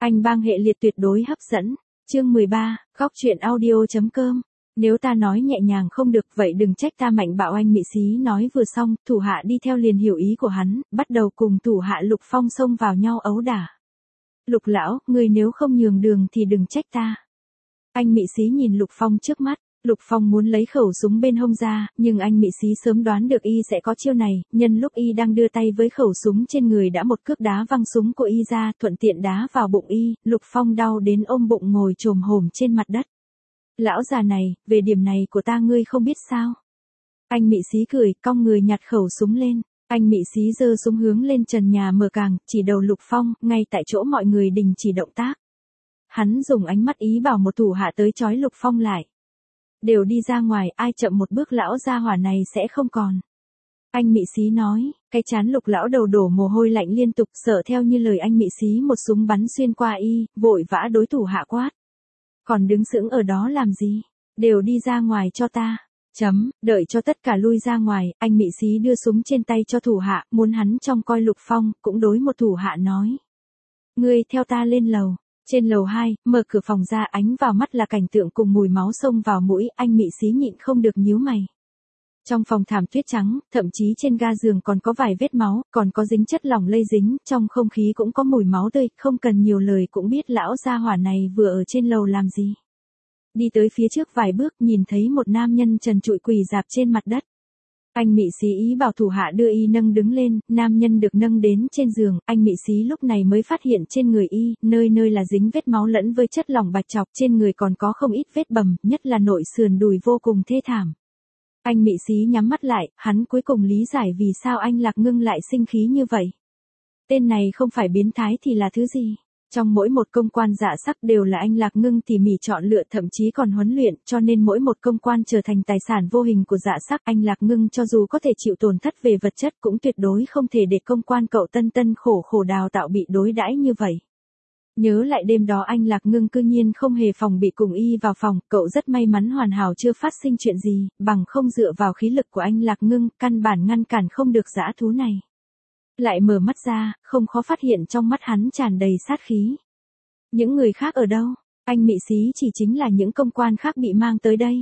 Anh bang hệ liệt tuyệt đối hấp dẫn. Chương 13, góc truyện audio.com. Nếu ta nói nhẹ nhàng không được vậy đừng trách ta mạnh bạo. Anh Mị Xí nói vừa xong, thủ hạ đi theo liền hiểu ý của hắn, bắt đầu cùng thủ hạ Lục Phong xông vào nhau ấu đả. Lục lão, người nếu không nhường đường thì đừng trách ta. Anh Mị Xí nhìn Lục Phong trước mắt. Lục Phong muốn lấy khẩu súng bên hông ra, nhưng anh Mị Xí sớm đoán được y sẽ có chiêu này, nhân lúc y đang đưa tay với khẩu súng trên người đã một cước đá văng súng của y ra, thuận tiện đá vào bụng y. Lục Phong đau đến ôm bụng ngồi chồm hổm trên mặt đất. Lão già này, về điểm này của ta ngươi không biết sao? Anh Mị Xí cười, cong người nhặt khẩu súng lên. Anh Mị Xí giơ súng hướng lên trần nhà mở càng, chỉ đầu Lục Phong, ngay tại chỗ mọi người đình chỉ động tác. Hắn dùng ánh mắt ý bảo một thủ hạ tới trói Lục Phong lại. Đều đi ra ngoài, ai chậm một bước lão gia hỏa này sẽ không còn. Anh Mị Xí nói, cái chán Lục lão đầu đổ mồ hôi lạnh liên tục, sợ theo như lời anh Mị Xí một súng bắn xuyên qua y, vội vã đối thủ hạ quát. Còn đứng sững ở đó làm gì? Đều đi ra ngoài cho ta. Đợi cho tất cả lui ra ngoài, anh Mị Xí đưa súng trên tay cho thủ hạ, muốn hắn trông coi Lục Phong, cũng đối một thủ hạ nói. Ngươi theo ta lên lầu. Trên lầu 2, mở cửa phòng ra ánh vào mắt là cảnh tượng cùng mùi máu xông vào mũi, anh Mị Xí nhịn không được nhíu mày. Trong phòng thảm tuyết trắng, thậm chí trên ga giường còn có vài vết máu, còn có dính chất lỏng lây dính, trong không khí cũng có mùi máu tươi, không cần nhiều lời cũng biết lão gia hỏa này vừa ở trên lầu làm gì. Đi tới phía trước vài bước nhìn thấy một nam nhân trần trụi quỳ rạp trên mặt đất. Anh Mị Xí ý bảo thủ hạ đưa y nâng đứng lên, nam nhân được nâng đến trên giường, anh Mị Xí lúc này mới phát hiện trên người y, nơi nơi là dính vết máu lẫn với chất lỏng bạch trọc, trên người còn có không ít vết bầm, nhất là nội sườn đùi vô cùng thê thảm. Anh Mị Xí nhắm mắt lại, hắn cuối cùng lý giải vì sao anh Lạc Ngưng lại sinh khí như vậy. Tên này không phải biến thái thì là thứ gì? Trong mỗi một công quan dạ sắc đều là anh Lạc Ngưng tỉ mỉ chọn lựa thậm chí còn huấn luyện, cho nên mỗi một công quan trở thành tài sản vô hình của dạ sắc. Anh Lạc Ngưng cho dù có thể chịu tổn thất về vật chất cũng tuyệt đối không thể để công quan cậu tân khổ đào tạo bị đối đãi như vậy. Nhớ lại đêm đó anh Lạc Ngưng cư nhiên không hề phòng bị cùng y vào phòng, cậu rất may mắn hoàn hảo chưa phát sinh chuyện gì, bằng không dựa vào khí lực của anh Lạc Ngưng, căn bản ngăn cản không được dã thú này. Lại mở mắt ra, không khó phát hiện trong mắt hắn tràn đầy sát khí. Những người khác ở đâu? Anh Mị Xí chỉ chính là những công quan khác bị mang tới đây.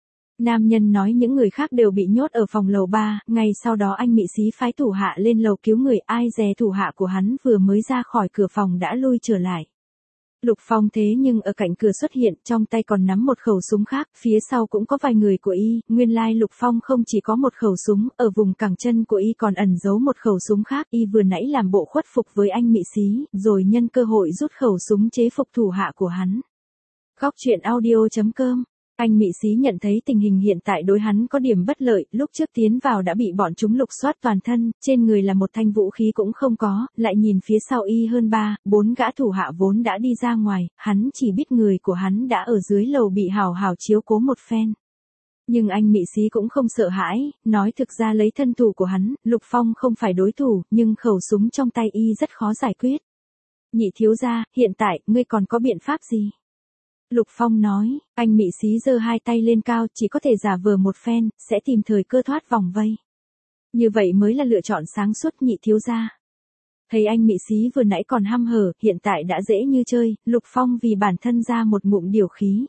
Nam nhân nói những người khác đều bị nhốt ở phòng lầu 3, ngay sau đó anh Mị Xí phái thủ hạ lên lầu cứu người, ai dè thủ hạ của hắn vừa mới ra khỏi cửa phòng đã lui trở lại. Lục Phong thế nhưng ở cạnh cửa xuất hiện, trong tay còn nắm một khẩu súng khác, phía sau cũng có vài người của y, nguyên lai Lục Phong không chỉ có một khẩu súng, ở vùng cẳng chân của y còn ẩn giấu một khẩu súng khác, y vừa nãy làm bộ khuất phục với anh Mị Xí, rồi nhân cơ hội rút khẩu súng chế phục thủ hạ của hắn. Góc truyện audio.com. Anh Mị Xí nhận thấy tình hình hiện tại đối hắn có điểm bất lợi, lúc trước tiến vào đã bị bọn chúng lục soát toàn thân, trên người là một thanh vũ khí cũng không có, lại nhìn phía sau y hơn 3-4 gã thủ hạ vốn đã đi ra ngoài, hắn chỉ biết người của hắn đã ở dưới lầu bị hào hào chiếu cố một phen. Nhưng anh Mị Xí cũng không sợ hãi, nói thực ra lấy thân thủ của hắn, Lục Phong không phải đối thủ, nhưng khẩu súng trong tay y rất khó giải quyết. Nhị thiếu gia, hiện tại, ngươi còn có biện pháp gì? Lục Phong nói, anh Mị Xí giơ hai tay lên cao, chỉ có thể giả vờ một phen, sẽ tìm thời cơ thoát vòng vây. Như vậy mới là lựa chọn sáng suốt. Nhị thiếu gia. Thấy anh Mị Xí vừa nãy còn hăm hở, hiện tại đã dễ như chơi, Lục Phong vì bản thân ra một ngụm điều khí.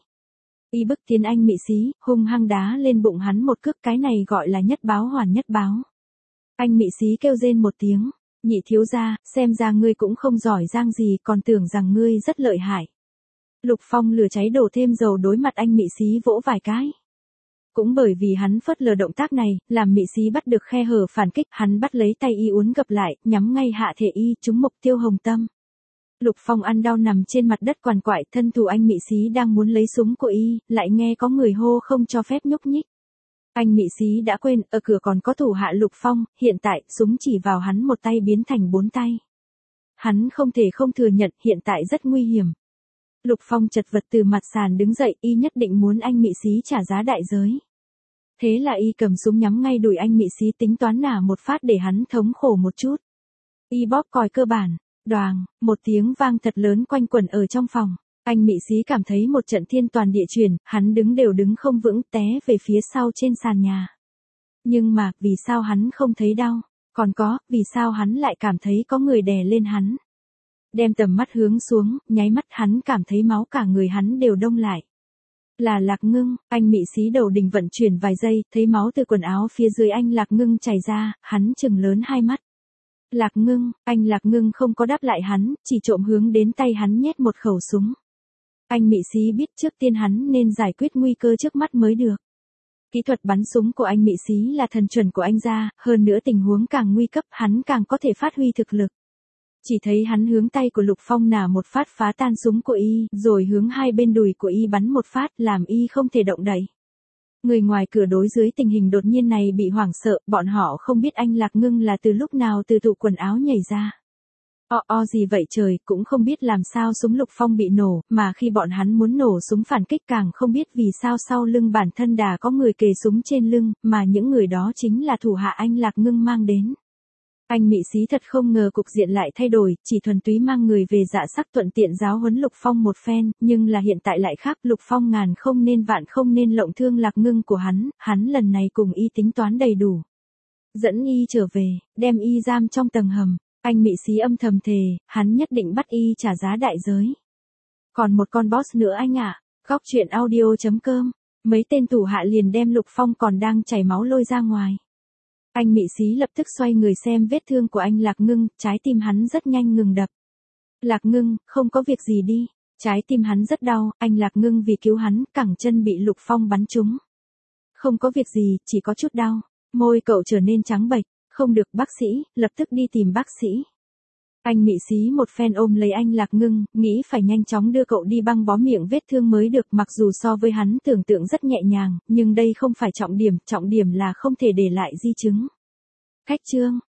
Y bức tiến anh Mị Xí, hung hăng đá lên bụng hắn một cước, cái này gọi là nhất báo hoàn nhất báo. Anh Mị Xí kêu rên một tiếng, nhị thiếu gia, xem ra ngươi cũng không giỏi giang gì, còn tưởng rằng ngươi rất lợi hại. Lục Phong lửa cháy đổ thêm dầu đối mặt anh Mị Xí vỗ vài cái. Cũng bởi vì hắn phớt lờ động tác này, làm Mị Xí bắt được khe hở phản kích, hắn bắt lấy tay y uốn gập lại, nhắm ngay hạ thể y, trúng mục tiêu hồng tâm. Lục Phong ăn đau nằm trên mặt đất quằn quại, thân thủ anh Mị Xí đang muốn lấy súng của y, lại nghe có người hô không cho phép nhúc nhích. Anh Mị Xí đã quên, ở cửa còn có thủ hạ Lục Phong, hiện tại, súng chỉ vào hắn một tay biến thành 4 tay. Hắn không thể không thừa nhận, hiện tại rất nguy hiểm. Lục Phong chật vật từ mặt sàn đứng dậy, y nhất định muốn anh Mị Xí trả giá đại giới. Thế là y cầm súng nhắm ngay đùi anh Mị Xí, tính toán nả một phát để hắn thống khổ một chút. Y bóp còi cơ bản, đoàng, một tiếng vang thật lớn quanh quẩn ở trong phòng. Anh Mị Xí cảm thấy một trận thiên toàn địa chuyển, hắn đứng đều đứng không vững, té về phía sau trên sàn nhà. Nhưng mà, vì sao hắn không thấy đau? Còn có, vì sao hắn lại cảm thấy có người đè lên hắn? Đem tầm mắt hướng xuống, nháy mắt hắn cảm thấy máu cả người hắn đều đông lại. Là Lạc Ngưng, anh mị xí đầu đình vận chuyển vài giây, thấy máu từ quần áo phía dưới anh Lạc Ngưng chảy ra, hắn trừng lớn hai mắt. Lạc Ngưng, anh Lạc Ngưng không có đáp lại hắn, chỉ trộm hướng đến tay hắn nhét một khẩu súng. Anh mị xí biết trước tiên hắn nên giải quyết nguy cơ trước mắt mới được. Kỹ thuật bắn súng của anh mị xí là thần chuẩn của anh ra, hơn nữa tình huống càng nguy cấp hắn càng có thể phát huy thực lực. Chỉ thấy hắn hướng tay của Lục Phong nả một phát phá tan súng của y, rồi hướng hai bên đùi của y bắn một phát làm y không thể động đậy. Người ngoài cửa đối dưới tình hình đột nhiên này bị hoảng sợ, bọn họ không biết anh Lạc Ngưng là từ lúc nào từ tủ quần áo nhảy ra. Gì vậy trời, cũng không biết làm sao súng Lục Phong bị nổ, mà khi bọn hắn muốn nổ súng phản kích càng không biết vì sao sau lưng bản thân đã có người kề súng trên lưng, mà những người đó chính là thủ hạ anh Lạc Ngưng mang đến. Anh mị xí thật không ngờ cục diện lại thay đổi, chỉ thuần túy mang người về dạ sắc thuận tiện giáo huấn Lục Phong một phen, nhưng là hiện tại lại khác, Lục Phong ngàn không nên vạn không nên lộng thương Lạc Ngưng của hắn lần này cùng y tính toán đầy đủ. Dẫn y trở về, đem y giam trong tầng hầm, anh mị xí âm thầm thề, hắn nhất định bắt y trả giá đại giới. Còn một con boss nữa anh ạ. Góc truyện audio.com, mấy tên thủ hạ liền đem Lục Phong còn đang chảy máu lôi ra ngoài. Anh mị xí lập tức xoay người xem vết thương của anh Lạc Ngưng, trái tim hắn rất nhanh ngừng đập. Lạc Ngưng, không có việc gì đi. Trái tim hắn rất đau, anh Lạc Ngưng vì cứu hắn, cẳng chân bị Lục Phong bắn trúng. Không có việc gì, chỉ có chút đau. Môi cậu trở nên trắng bệch, không được bác sĩ, lập tức đi tìm bác sĩ. Anh mị xí một phen ôm lấy anh Lạc Ngưng, nghĩ phải nhanh chóng đưa cậu đi băng bó miệng vết thương mới được, mặc dù so với hắn tưởng tượng rất nhẹ nhàng, nhưng đây không phải trọng điểm là không thể để lại di chứng. Khách trương,